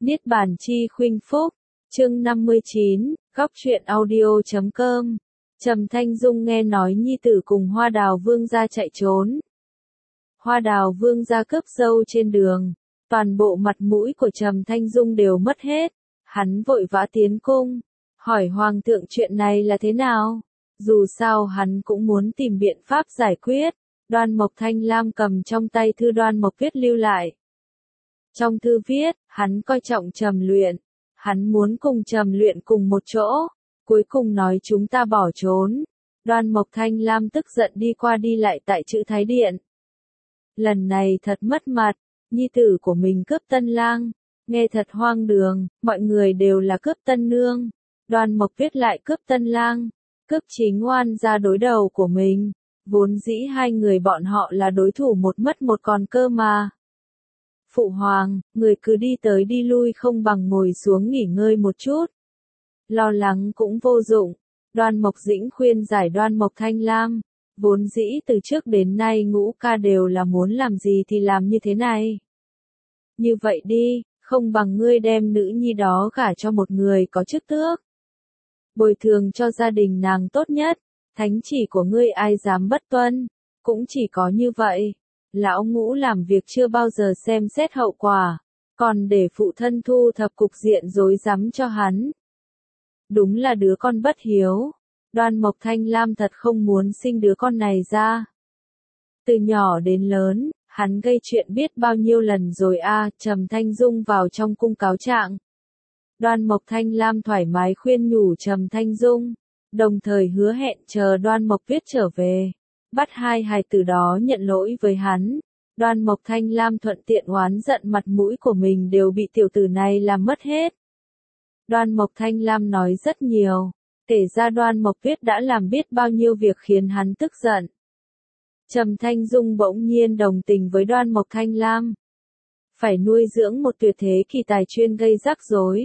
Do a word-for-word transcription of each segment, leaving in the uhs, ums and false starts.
Niết bàn chi khuynh phúc, chương năm mươi chín, góc truyện audio chấm com. Trầm Thanh Dung nghe nói nhi tử cùng Hoa Đào Vương gia chạy trốn. Hoa Đào Vương gia cướp dâu trên đường, toàn bộ mặt mũi của Trầm Thanh Dung đều mất hết. Hắn vội vã tiến cung, hỏi Hoàng thượng chuyện này là thế nào. Dù sao hắn cũng muốn tìm biện pháp giải quyết. Đoan Mộc Thanh Lam cầm trong tay thư Đoan Mộc viết lưu lại. Trong thư viết, hắn coi trọng Trầm Luyện. Hắn muốn cùng Trầm Luyện cùng một chỗ. Cuối cùng nói chúng ta bỏ trốn. Đoan Mộc Thanh Lam tức giận đi qua đi lại tại Chữ Thái Điện. Lần này thật mất mặt, nhi tử của mình cướp tân lang. Nghe thật hoang đường, mọi người đều là cướp tân nương. Đoan Mộc viết lại cướp tân lang, cướp chính oan ra đối đầu của mình. Vốn dĩ hai người bọn họ là đối thủ một mất một còn cơ mà. Phụ hoàng, người cứ đi tới đi lui không bằng ngồi xuống nghỉ ngơi một chút. Lo lắng cũng vô dụng. Đoan Mộc Dĩnh khuyên giải Đoan Mộc Thanh Lam. Vốn dĩ từ trước đến nay Ngũ ca đều là muốn làm gì thì làm như thế này. Như vậy đi, không bằng ngươi đem nữ nhi đó gả cho một người có chức tước. Bồi thường cho gia đình nàng tốt nhất. Thánh chỉ của ngươi ai dám bất tuân. Cũng chỉ có như vậy. Lão Ngũ làm việc chưa bao giờ xem xét hậu quả. Còn để phụ thân thu thập cục diện rối rắm cho hắn. Đúng là đứa con bất hiếu. Đoan Mộc Thanh Lam thật không muốn sinh đứa con này ra. Từ nhỏ đến lớn, hắn gây chuyện biết bao nhiêu lần rồi a. À, Trầm Thanh Dung vào trong cung cáo trạng. Đoan Mộc Thanh Lam thoải mái khuyên nhủ Trầm Thanh Dung, đồng thời hứa hẹn chờ Đoan Mộc Viết trở về, bắt hai hài tử đó nhận lỗi với hắn. Đoan Mộc Thanh Lam thuận tiện oán giận mặt mũi của mình đều bị tiểu tử này làm mất hết. Đoan Mộc Thanh Lam nói rất nhiều, kể ra Đoan Mộc Viết đã làm biết bao nhiêu việc khiến hắn tức giận. Trầm Thanh Dung bỗng nhiên đồng tình với Đoan Mộc Thanh Lam. Phải nuôi dưỡng một tuyệt thế kỳ tài chuyên gây rắc rối.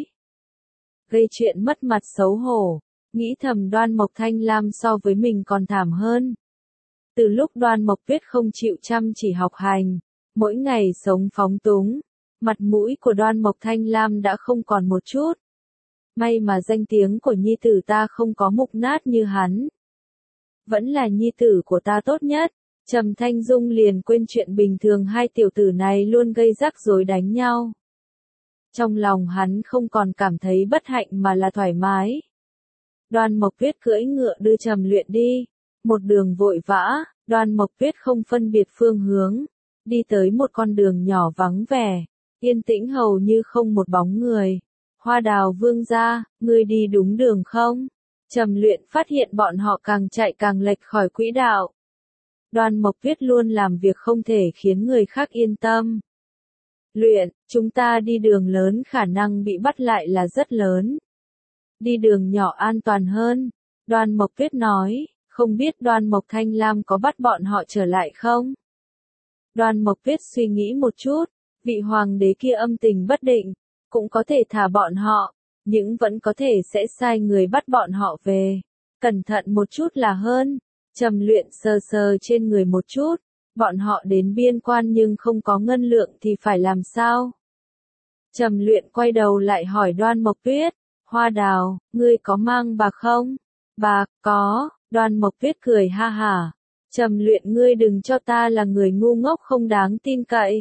Gây chuyện mất mặt xấu hổ, nghĩ thầm Đoan Mộc Thanh Lam so với mình còn thảm hơn. Từ lúc Đoan Mộc Viết không chịu chăm chỉ học hành, mỗi ngày sống phóng túng, mặt mũi của Đoan Mộc Thanh Lam đã không còn một chút. May mà danh tiếng của nhi tử ta không có mục nát như hắn. Vẫn là nhi tử của ta tốt nhất. Trầm Thanh Dung liền quên chuyện bình thường hai tiểu tử này luôn gây rắc rối đánh nhau. Trong lòng hắn không còn cảm thấy bất hạnh mà là thoải mái. Đoan Mộc Viết cưỡi ngựa đưa Trầm Luyện đi. Một đường vội vã, Đoan Mộc Viết không phân biệt phương hướng. Đi tới một con đường nhỏ vắng vẻ, yên tĩnh hầu như không một bóng người. Hoa Đào Vương gia, ngươi đi đúng đường không? Trầm Luyện phát hiện bọn họ càng chạy càng lệch khỏi quỹ đạo. Đoan Mộc Viết luôn làm việc không thể khiến người khác yên tâm. Luyện, chúng ta đi đường lớn khả năng bị bắt lại là rất lớn. Đi đường nhỏ an toàn hơn. Đoan Mộc Viết nói, không biết Đoan Mộc Thanh Lam có bắt bọn họ trở lại không? Đoan Mộc Viết suy nghĩ một chút, vị hoàng đế kia âm tình bất định, cũng có thể thả bọn họ, nhưng vẫn có thể sẽ sai người bắt bọn họ về. Cẩn thận một chút là hơn. Trầm Luyện sờ sờ trên người một chút, bọn họ đến biên quan nhưng không có ngân lượng thì phải làm sao? Trầm Luyện quay đầu lại hỏi Đoan Mộc Viết, Hoa Đào, ngươi có mang bạc không? Bạc, có. Đoan Mộc Viết cười ha hả. Trầm Luyện, ngươi đừng cho ta là người ngu ngốc không đáng tin cậy.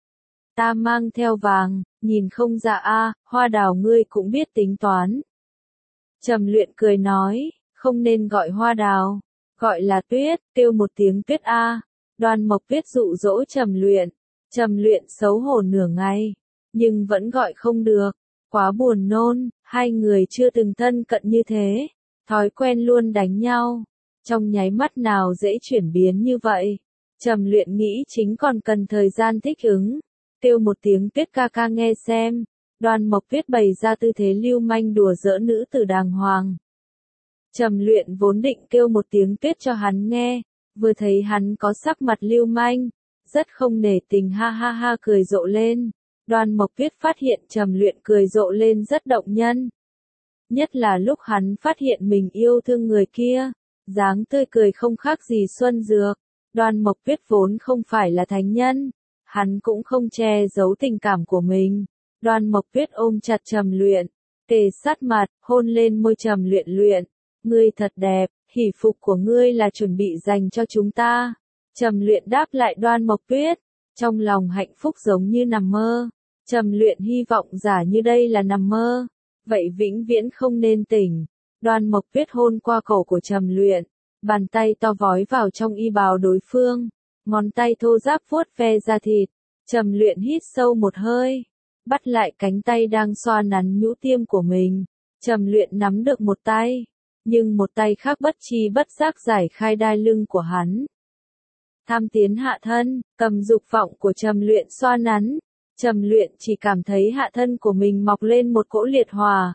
Ta mang theo vàng, nhìn không ra a. Hoa Đào ngươi cũng biết tính toán. Trầm Luyện cười nói, không nên gọi Hoa Đào, gọi là Tuyết, kêu một tiếng Tuyết a. Đoan Mộc Viết dụ dỗ Trầm Luyện. Trầm Luyện xấu hổ nửa ngày, nhưng vẫn gọi không được, quá buồn nôn, hai người chưa từng thân cận như thế, thói quen luôn đánh nhau, trong nháy mắt nào dễ chuyển biến như vậy. Trầm Luyện nghĩ chính còn cần thời gian thích ứng, kêu một tiếng Tuyết ca ca nghe xem. Đoan Mộc Viết bày ra tư thế lưu manh đùa giỡn nữ tử đàng hoàng. Trầm Luyện vốn định kêu một tiếng Tuyết cho hắn nghe, vừa thấy hắn có sắc mặt lưu manh, rất không nể tình ha ha ha cười rộ lên. Đoan Mộc Viết phát hiện Trầm Luyện cười rộ lên rất động nhân. Nhất là lúc hắn phát hiện mình yêu thương người kia, dáng tươi cười không khác gì xuân dược. Đoan Mộc Viết vốn không phải là thánh nhân, hắn cũng không che giấu tình cảm của mình. Đoan Mộc Tuyết ôm chặt Trầm Luyện, kề sát mặt, hôn lên môi Trầm Luyện. Luyện, ngươi thật đẹp, hỷ phục của ngươi là chuẩn bị dành cho chúng ta. Trầm Luyện đáp lại Đoan Mộc Tuyết, trong lòng hạnh phúc giống như nằm mơ. Trầm Luyện hy vọng giả như đây là nằm mơ, vậy vĩnh viễn không nên tỉnh. Đoan Mộc Tuyết hôn qua cổ của Trầm Luyện, bàn tay to vói vào trong y bào đối phương, ngón tay thô ráp vuốt ve da thịt. Trầm Luyện hít sâu một hơi, bắt lại cánh tay đang xoa nắn nhũ tiêm của mình. Trầm Luyện nắm được một tay, nhưng một tay khác bất chi bất giác giải khai đai lưng của hắn. Tham tiến hạ thân, cầm dục vọng của Trầm Luyện xoa nắn. Trầm Luyện chỉ cảm thấy hạ thân của mình mọc lên một cỗ liệt hỏa.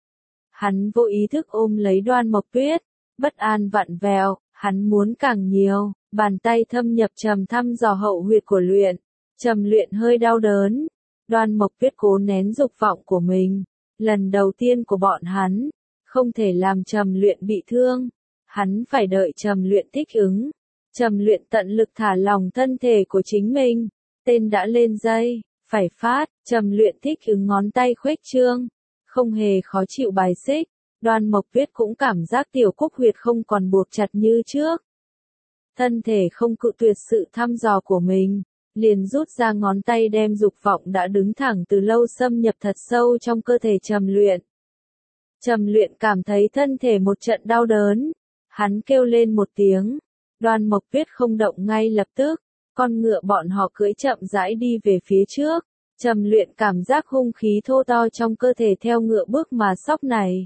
Hắn vô ý thức ôm lấy Đoan Mộc Tuyết, bất an vặn vẹo, hắn muốn càng nhiều, bàn tay thâm nhập trầm thăm dò hậu huyệt của Luyện. Trầm Luyện hơi đau đớn, Đoan Mộc Tuyết cố nén dục vọng của mình, lần đầu tiên của bọn hắn, không thể làm Trầm Luyện bị thương, hắn phải đợi Trầm Luyện thích ứng. Trầm Luyện tận lực thả lỏng thân thể của chính mình, tên đã lên dây, phải phát. Trầm Luyện thích ứng ngón tay khuếch trương, không hề khó chịu bài xích. Đoan Mộc Tuyết cũng cảm giác tiểu cúc huyệt không còn buộc chặt như trước. Thân thể không cự tuyệt sự thăm dò của mình, liền rút ra ngón tay đem dục vọng đã đứng thẳng từ lâu xâm nhập thật sâu trong cơ thể Trầm Luyện. Trầm Luyện cảm thấy thân thể một trận đau đớn, hắn kêu lên một tiếng. Đoan Mộc Tuyết không động ngay lập tức, con ngựa bọn họ cưỡi chậm rãi đi về phía trước. Trầm Luyện cảm giác hung khí thô to trong cơ thể theo ngựa bước mà sóc này.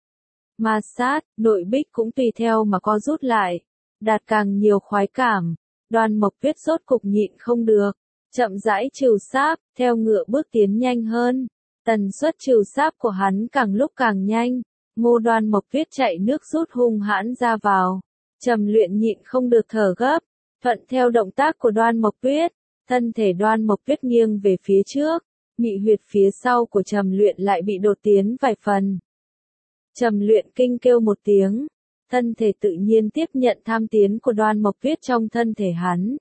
Ma sát, nội bích cũng tùy theo mà co rút lại, đạt càng nhiều khoái cảm. Đoan Mộc Tuyết rốt cục nhịn không được, chậm rãi trừ sáp, theo ngựa bước tiến nhanh hơn. Tần suất trừ sáp của hắn càng lúc càng nhanh, Ngô Đoan Mộc Tuyết chạy nước rút hung hãn ra vào. Trầm Luyện nhịn không được thở gấp, thuận theo động tác của Đoan Mộc Tuyết, thân thể Đoan Mộc Tuyết nghiêng về phía trước, mị huyệt phía sau của Trầm Luyện lại bị đột tiến vài phần. Trầm Luyện kinh kêu một tiếng, thân thể tự nhiên tiếp nhận tham tiến của Đoan Mộc Tuyết trong thân thể hắn.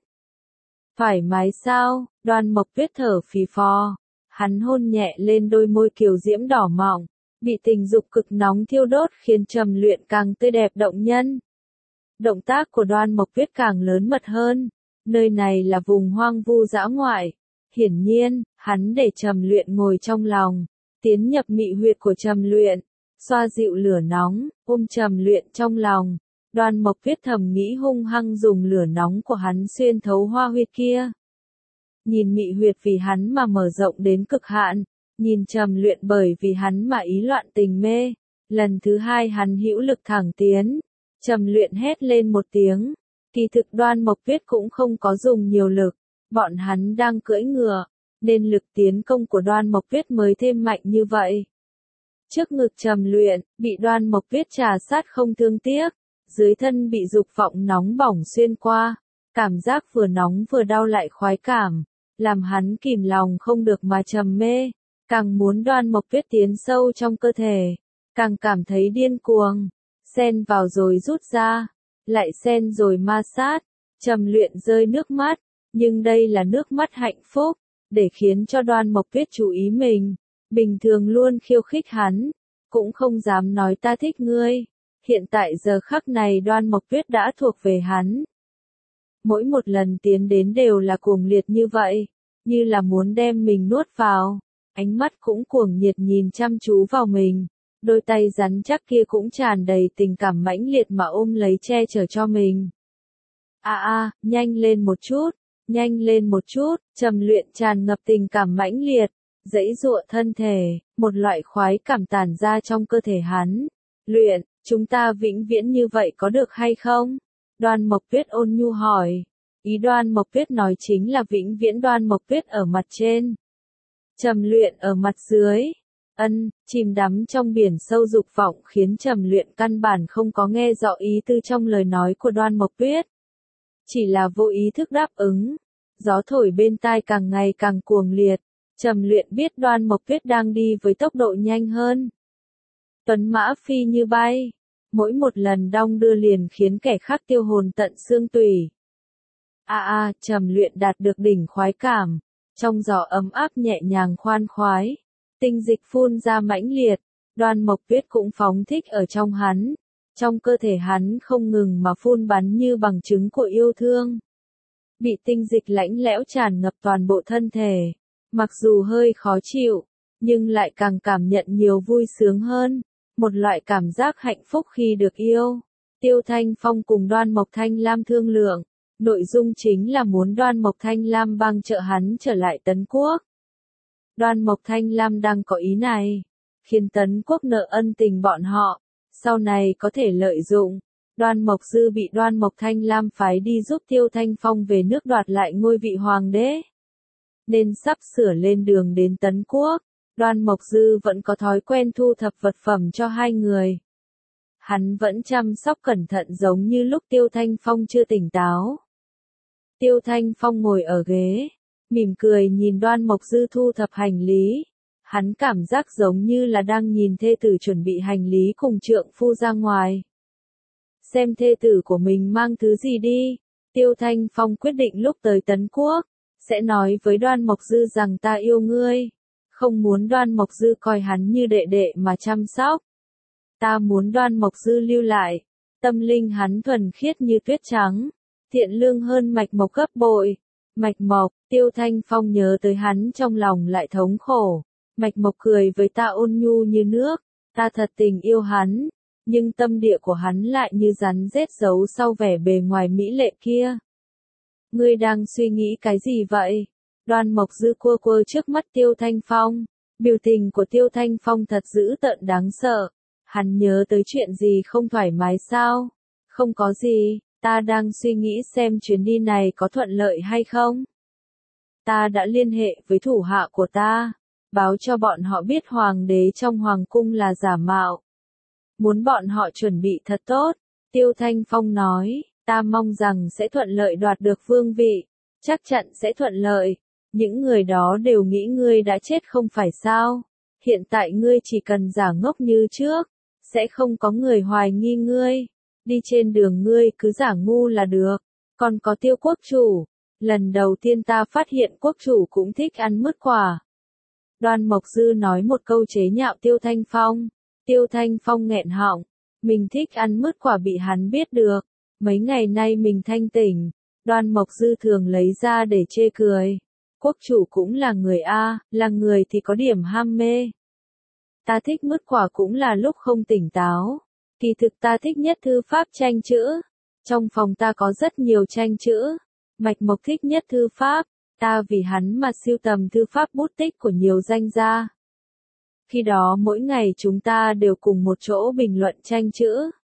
Thoải mái sao? Đoan Mộc Tuyết thở phì phò, hắn hôn nhẹ lên đôi môi kiều diễm đỏ mọng, bị tình dục cực nóng thiêu đốt khiến Trầm Luyện càng tươi đẹp động nhân. Động tác của Đoan Mộc Tuyết càng lớn mật hơn, nơi này là vùng hoang vu dã ngoại. Hiển nhiên, hắn để Trầm Luyện ngồi trong lòng, tiến nhập mị huyệt của Trầm Luyện, xoa dịu lửa nóng, ôm Trầm Luyện trong lòng. Đoan Mộc Tuyết thầm nghĩ hung hăng dùng lửa nóng của hắn xuyên thấu hoa huyệt kia. Nhìn mị huyệt vì hắn mà mở rộng đến cực hạn, nhìn Trầm Luyện bởi vì hắn mà ý loạn tình mê. Lần thứ hai hắn hữu lực thẳng tiến. Trầm Luyện hét lên một tiếng, kỳ thực Đoan Mộc Tuyết cũng không có dùng nhiều lực, bọn hắn đang cưỡi ngựa, nên lực tiến công của Đoan Mộc Tuyết mới thêm mạnh như vậy. Trước ngực Trầm Luyện, bị Đoan Mộc Tuyết trà sát không thương tiếc, dưới thân bị dục vọng nóng bỏng xuyên qua, cảm giác vừa nóng vừa đau lại khoái cảm, làm hắn kìm lòng không được mà trầm mê, càng muốn Đoan Mộc Tuyết tiến sâu trong cơ thể, càng cảm thấy điên cuồng. Xen vào rồi rút ra, lại xen rồi ma sát. Trầm Luyện rơi nước mắt, nhưng đây là nước mắt hạnh phúc, để khiến cho Đoan Mộc Tuyết chú ý mình. Bình thường luôn khiêu khích hắn, cũng không dám nói ta thích ngươi. Hiện tại giờ khắc này Đoan Mộc Tuyết đã thuộc về hắn. Mỗi một lần tiến đến đều là cuồng liệt như vậy, như là muốn đem mình nuốt vào. Ánh mắt cũng cuồng nhiệt nhìn chăm chú vào mình. Đôi tay rắn chắc kia cũng tràn đầy tình cảm mãnh liệt mà ôm lấy che chở cho mình. A a, nhanh lên một chút, nhanh lên một chút. Trầm Luyện tràn ngập tình cảm mãnh liệt, giãy giụa thân thể, một loại khoái cảm tản ra trong cơ thể hắn. Luyện, chúng ta vĩnh viễn như vậy có được hay không? Đoan Mộc Tuyết ôn nhu hỏi. Ý Đoan Mộc Tuyết nói chính là vĩnh viễn Đoan Mộc Tuyết ở mặt trên, Trầm Luyện ở mặt dưới. Ân, chìm đắm trong biển sâu dục vọng khiến Trầm Luyện căn bản không có nghe rõ ý tư trong lời nói của Đoan Mộc Tuyết. Chỉ là vô ý thức đáp ứng. Gió thổi bên tai càng ngày càng cuồng liệt. Trầm Luyện biết Đoan Mộc Tuyết đang đi với tốc độ nhanh hơn. Tuấn mã phi như bay. Mỗi một lần đong đưa liền khiến kẻ khác tiêu hồn tận xương tủy. A a, Trầm Luyện đạt được đỉnh khoái cảm. Trong gió ấm áp nhẹ nhàng khoan khoái, tinh dịch phun ra mãnh liệt, Đoan Mộc Tuyết cũng phóng thích ở trong hắn. Trong cơ thể hắn không ngừng mà phun bắn như bằng chứng của yêu thương. Bị tinh dịch lãnh lẽo tràn ngập toàn bộ thân thể, mặc dù hơi khó chịu, nhưng lại càng cảm nhận nhiều vui sướng hơn, một loại cảm giác hạnh phúc khi được yêu. Tiêu Thanh Phong cùng Đoan Mộc Thanh Lam thương lượng, nội dung chính là muốn Đoan Mộc Thanh Lam bang trợ hắn trở lại Tấn Quốc. Đoan Mộc Thanh Lam đang có ý này, khiến Tấn Quốc nợ ân tình bọn họ, sau này có thể lợi dụng. Đoan Mộc Dư bị Đoan Mộc Thanh Lam phái đi giúp Tiêu Thanh Phong về nước đoạt lại ngôi vị hoàng đế, nên sắp sửa lên đường đến Tấn Quốc. Đoan Mộc Dư vẫn có thói quen thu thập vật phẩm cho hai người. Hắn vẫn chăm sóc cẩn thận giống như lúc Tiêu Thanh Phong chưa tỉnh táo. Tiêu Thanh Phong ngồi ở ghế, mỉm cười nhìn Đoan Mộc Dư thu thập hành lý. Hắn cảm giác giống như là đang nhìn thê tử chuẩn bị hành lý cùng trượng phu ra ngoài. Xem thê tử của mình mang thứ gì đi. Tiêu Thanh Phong quyết định lúc tới Tấn Quốc, sẽ nói với Đoan Mộc Dư rằng ta yêu ngươi. Không muốn Đoan Mộc Dư coi hắn như đệ đệ mà chăm sóc. Ta muốn Đoan Mộc Dư lưu lại. Tâm linh hắn thuần khiết như tuyết trắng, thiện lương hơn Mạch Mộc gấp bội. Mạch Mộc, Tiêu Thanh Phong nhớ tới hắn trong lòng lại thống khổ. Mạch Mộc cười với ta ôn nhu như nước, ta thật tình yêu hắn, nhưng tâm địa của hắn lại như rắn rết giấu sau vẻ bề ngoài mỹ lệ kia. Ngươi đang suy nghĩ cái gì vậy? Đoan Mộc Dư cua cua trước mắt Tiêu Thanh Phong, biểu tình của Tiêu Thanh Phong thật dữ tợn đáng sợ. Hắn nhớ tới chuyện gì không thoải mái sao? Không có gì, ta đang suy nghĩ xem chuyến đi này có thuận lợi hay không. Ta đã liên hệ với thủ hạ của ta, báo cho bọn họ biết hoàng đế trong hoàng cung là giả mạo. Muốn bọn họ chuẩn bị thật tốt. Tiêu Thanh Phong nói, ta mong rằng sẽ thuận lợi đoạt được vương vị, chắc chắn sẽ thuận lợi. Những người đó đều nghĩ ngươi đã chết không phải sao? Hiện tại ngươi chỉ cần giả ngốc như trước, sẽ không có người hoài nghi ngươi. Đi trên đường ngươi cứ giả ngu là được. Còn có Tiêu quốc chủ, lần đầu tiên ta phát hiện quốc chủ cũng thích ăn mứt quả. Đoan Mộc Dư nói một câu chế nhạo Tiêu Thanh Phong. Tiêu Thanh Phong nghẹn họng, mình thích ăn mứt quả bị hắn biết được. Mấy ngày nay mình thanh tỉnh, Đoan Mộc Dư thường lấy ra để chê cười. Quốc chủ cũng là người A, là người thì có điểm ham mê. Ta thích mứt quả cũng là lúc không tỉnh táo. Kỳ thực ta thích nhất thư pháp tranh chữ. Trong phòng ta có rất nhiều tranh chữ. Mạch Mộc thích nhất thư pháp, ta vì hắn mà sưu tầm thư pháp bút tích của nhiều danh gia. Khi đó mỗi ngày chúng ta đều cùng một chỗ bình luận tranh chữ.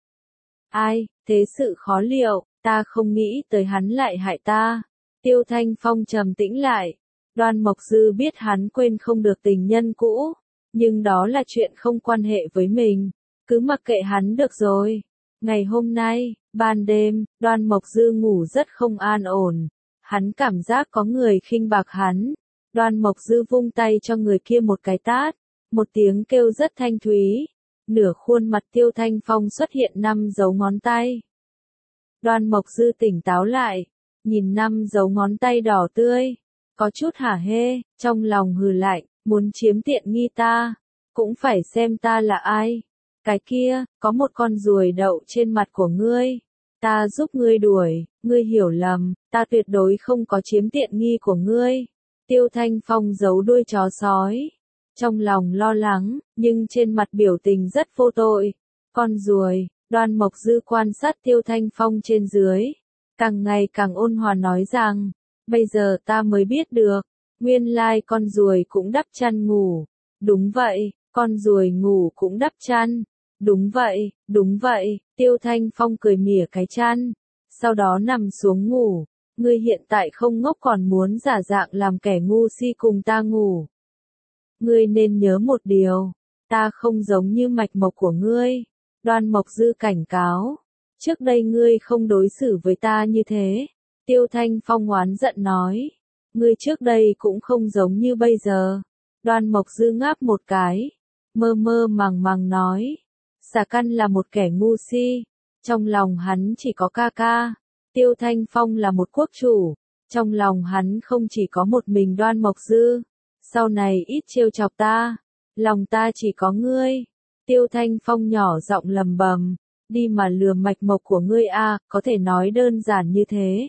Ai, thế sự khó liệu, ta không nghĩ tới hắn lại hại ta. Tiêu Thanh Phong trầm tĩnh lại. Đoan Mộc Dư biết hắn quên không được tình nhân cũ, nhưng đó là chuyện không quan hệ với mình. Cứ mặc kệ hắn được rồi. Ngày hôm nay, ban đêm, Đoan Mộc Dư ngủ rất không an ổn. Hắn cảm giác có người khinh bạc hắn. Đoan Mộc Dư vung tay cho người kia một cái tát. Một tiếng kêu rất thanh thúy. Nửa khuôn mặt Tiêu Thanh Phong xuất hiện năm dấu ngón tay. Đoan Mộc Dư tỉnh táo lại, nhìn năm dấu ngón tay đỏ tươi, có chút hả hê, trong lòng hừ lạnh, muốn chiếm tiện nghi ta, cũng phải xem ta là ai. Cái kia, có một con ruồi đậu trên mặt của ngươi, ta giúp ngươi đuổi, ngươi hiểu lầm, ta tuyệt đối không có chiếm tiện nghi của ngươi. Tiêu Thanh Phong giấu đuôi chó sói, trong lòng lo lắng, nhưng trên mặt biểu tình rất vô tội. Con ruồi, Đoan Mộc Dư quan sát Tiêu Thanh Phong trên dưới, càng ngày càng ôn hòa nói rằng, bây giờ ta mới biết được, nguyên lai con ruồi cũng đắp chăn ngủ. Đúng vậy, con ruồi ngủ cũng đắp chăn. Đúng vậy, đúng vậy, Tiêu Thanh Phong cười mỉa cái chăn, sau đó nằm xuống ngủ. Ngươi hiện tại không ngốc còn muốn giả dạng làm kẻ ngu si cùng ta ngủ. Ngươi nên nhớ một điều, ta không giống như Mạch Mộc của ngươi. Đoan Mộc Dư cảnh cáo, trước đây ngươi không đối xử với ta như thế. Tiêu Thanh Phong oán giận nói, ngươi trước đây cũng không giống như bây giờ. Đoan Mộc Dư ngáp một cái, mơ mơ màng màng nói, Xà Căn là một kẻ ngu si, trong lòng hắn chỉ có ca ca. Tiêu Thanh Phong là một quốc chủ, Trong lòng hắn không chỉ có một mình Đoan Mộc Dư, sau này ít trêu chọc ta, lòng ta chỉ có ngươi. Tiêu Thanh Phong nhỏ giọng lầm bầm, đi mà lừa mạch mộc của ngươi a, có thể nói đơn giản như thế.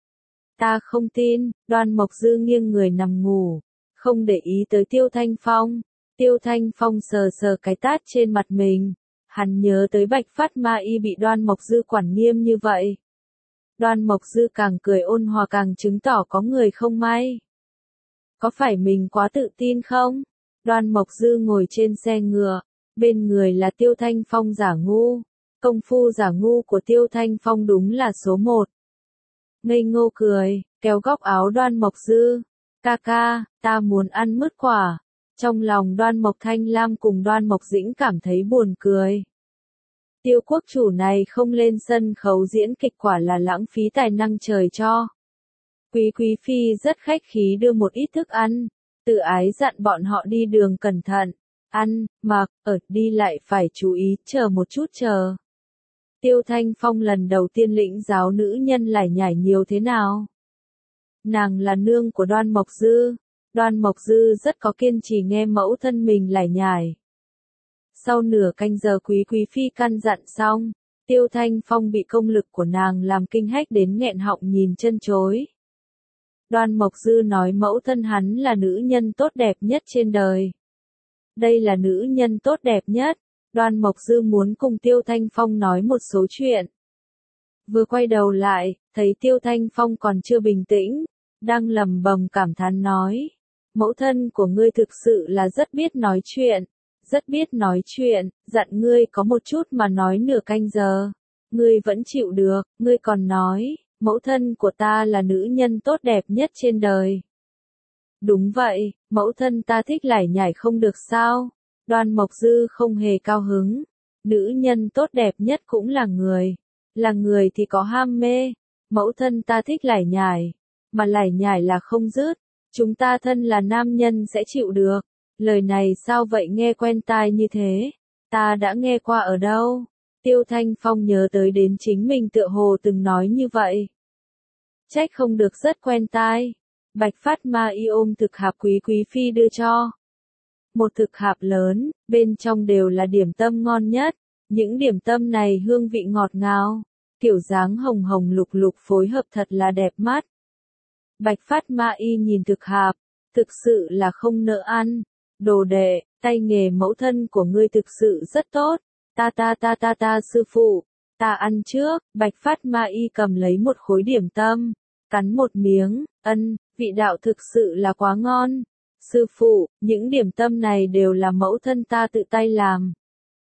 Ta không tin. Đoan Mộc Dư nghiêng người nằm ngủ, không để ý tới Tiêu Thanh Phong. Tiêu Thanh Phong sờ sờ cái tát trên mặt mình, hắn nhớ tới Bạch Phát Ma Y bị Đoan Mộc Dư quản nghiêm như vậy. Đoan Mộc Dư càng cười ôn hòa càng chứng tỏ có người không may. Có phải mình quá tự tin không? Đoan Mộc Dư ngồi trên xe ngựa, bên người là Tiêu Thanh Phong giả ngu. Công phu giả ngu của Tiêu Thanh Phong đúng là số một. Ngây ngô cười, kéo góc áo Đoan Mộc Dư. Ca ca, ta muốn ăn mứt quả. Trong lòng Đoan Mộc Thanh Lam cùng Đoan Mộc Dĩnh cảm thấy buồn cười. Tiêu quốc chủ này không lên sân khấu diễn kịch quả là lãng phí tài năng trời cho. Quý quý phi rất khách khí đưa một ít thức ăn, tự ái dặn bọn họ đi đường cẩn thận, ăn, mặc, ở, đi lại phải chú ý, chờ một chút chờ. Tiêu Thanh Phong lần đầu tiên lĩnh giáo nữ nhân lải nhải nhiều thế nào. Nàng là nương của Đoan Mộc Dư, Đoan Mộc Dư rất có kiên trì nghe mẫu thân mình lải nhải. Sau nửa canh giờ quý quý phi căn dặn xong, Tiêu Thanh Phong bị công lực của nàng làm kinh hách đến nghẹn họng nhìn chân chối. Đoan Mộc Dư nói mẫu thân hắn là nữ nhân tốt đẹp nhất trên đời. Đây là nữ nhân tốt đẹp nhất. Đoan Mộc Dư muốn cùng Tiêu Thanh Phong nói một số chuyện. Vừa quay đầu lại, thấy Tiêu Thanh Phong còn chưa bình tĩnh, đang lầm bầm cảm thán nói. Mẫu thân của ngươi thực sự là rất biết nói chuyện, rất biết nói chuyện, dặn ngươi có một chút mà nói nửa canh giờ. Ngươi vẫn chịu được, ngươi còn nói, mẫu thân của ta là nữ nhân tốt đẹp nhất trên đời. Đúng vậy, mẫu thân ta thích lải nhải không được sao? Đoan Mộc Dư không hề cao hứng. Nữ nhân tốt đẹp nhất cũng là người. Là người thì có ham mê. Mẫu thân ta thích lải nhải. Mà lải nhải là không dứt. Chúng ta thân là nam nhân sẽ chịu được. Lời này sao vậy nghe quen tai như thế? Ta đã nghe qua ở đâu? Tiêu Thanh Phong nhớ tới đến chính mình tựa hồ từng nói như vậy. Trách không được rất quen tai. Bạch Phát Ma Y ôm thực hạp quý quý phi đưa cho. Một thực hạp lớn, bên trong đều là điểm tâm ngon nhất. Những điểm tâm này hương vị ngọt ngào, kiểu dáng hồng hồng lục lục phối hợp thật là đẹp mắt. Bạch Phát Ma Y nhìn thực hạp, thực sự là không nỡ ăn. Đồ đệ, tay nghề mẫu thân của ngươi thực sự rất tốt. Ta ta ta ta ta sư phụ, ta ăn trước. Bạch Phát Ma Y cầm lấy một khối điểm tâm, cắn một miếng, ân, vị đạo thực sự là quá ngon. Sư phụ, những điểm tâm này đều là mẫu thân ta tự tay làm.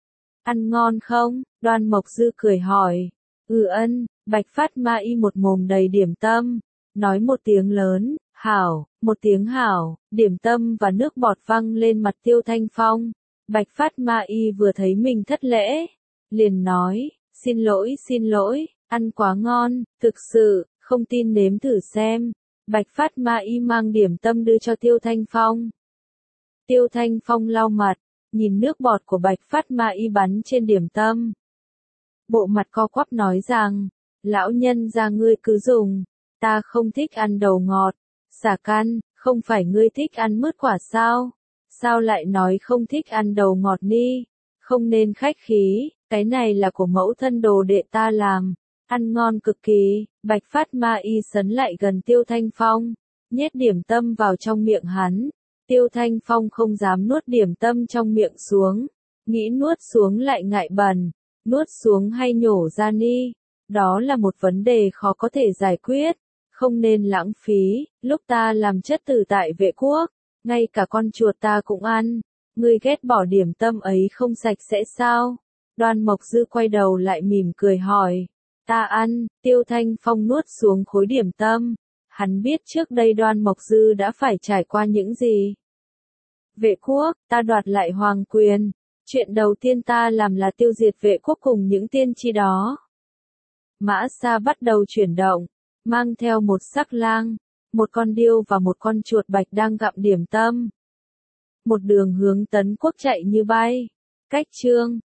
Ăn ngon không? Đoan Mộc Dư cười hỏi. Ừ ân, Bạch Phát Ma Y một mồm đầy điểm tâm, nói một tiếng lớn, hảo, một tiếng hảo, điểm tâm và nước bọt văng lên mặt Tiêu Thanh Phong. Bạch Phát Ma Y vừa thấy mình thất lễ, liền nói, xin lỗi xin lỗi, ăn quá ngon, thực sự, không tin nếm thử xem. Bạch Phát Ma Y mang điểm tâm đưa cho Tiêu Thanh Phong. Tiêu Thanh Phong lau mặt, nhìn nước bọt của Bạch Phát Ma Y bắn trên điểm tâm. Bộ mặt co quắp nói rằng, lão nhân gia ngươi cứ dùng, ta không thích ăn đầu ngọt. Xả căn, không phải ngươi thích ăn mứt quả sao? Sao lại nói không thích ăn đầu ngọt ni? Không nên khách khí, cái này là của mẫu thân đồ đệ ta làm. Ăn ngon cực kỳ. Bạch Phát Ma Y sấn lại gần Tiêu Thanh Phong, nhét điểm tâm vào trong miệng hắn. Tiêu Thanh Phong không dám nuốt điểm tâm trong miệng xuống, nghĩ nuốt xuống lại ngại bẩn, nuốt xuống hay nhổ ra ni, đó là một vấn đề khó có thể giải quyết, không nên lãng phí. Lúc ta làm chất tử tại Vệ Quốc, ngay cả con chuột ta cũng ăn, ngươi ghét bỏ điểm tâm ấy không sạch sẽ sao? Đoan Mộc Dư quay đầu lại mỉm cười hỏi. Ta ăn. Tiêu Thanh Phong nuốt xuống khối điểm tâm. Hắn biết trước đây Đoan Mộc Dư đã phải trải qua những gì. Vệ Quốc, ta đoạt lại hoàng quyền. Chuyện đầu tiên ta làm là tiêu diệt Vệ Quốc cùng những tiên tri đó. Mã Sa bắt đầu chuyển động, mang theo một sắc lang, một con điêu và một con chuột bạch đang gặm điểm tâm. Một đường hướng Tấn Quốc chạy như bay. Cách chương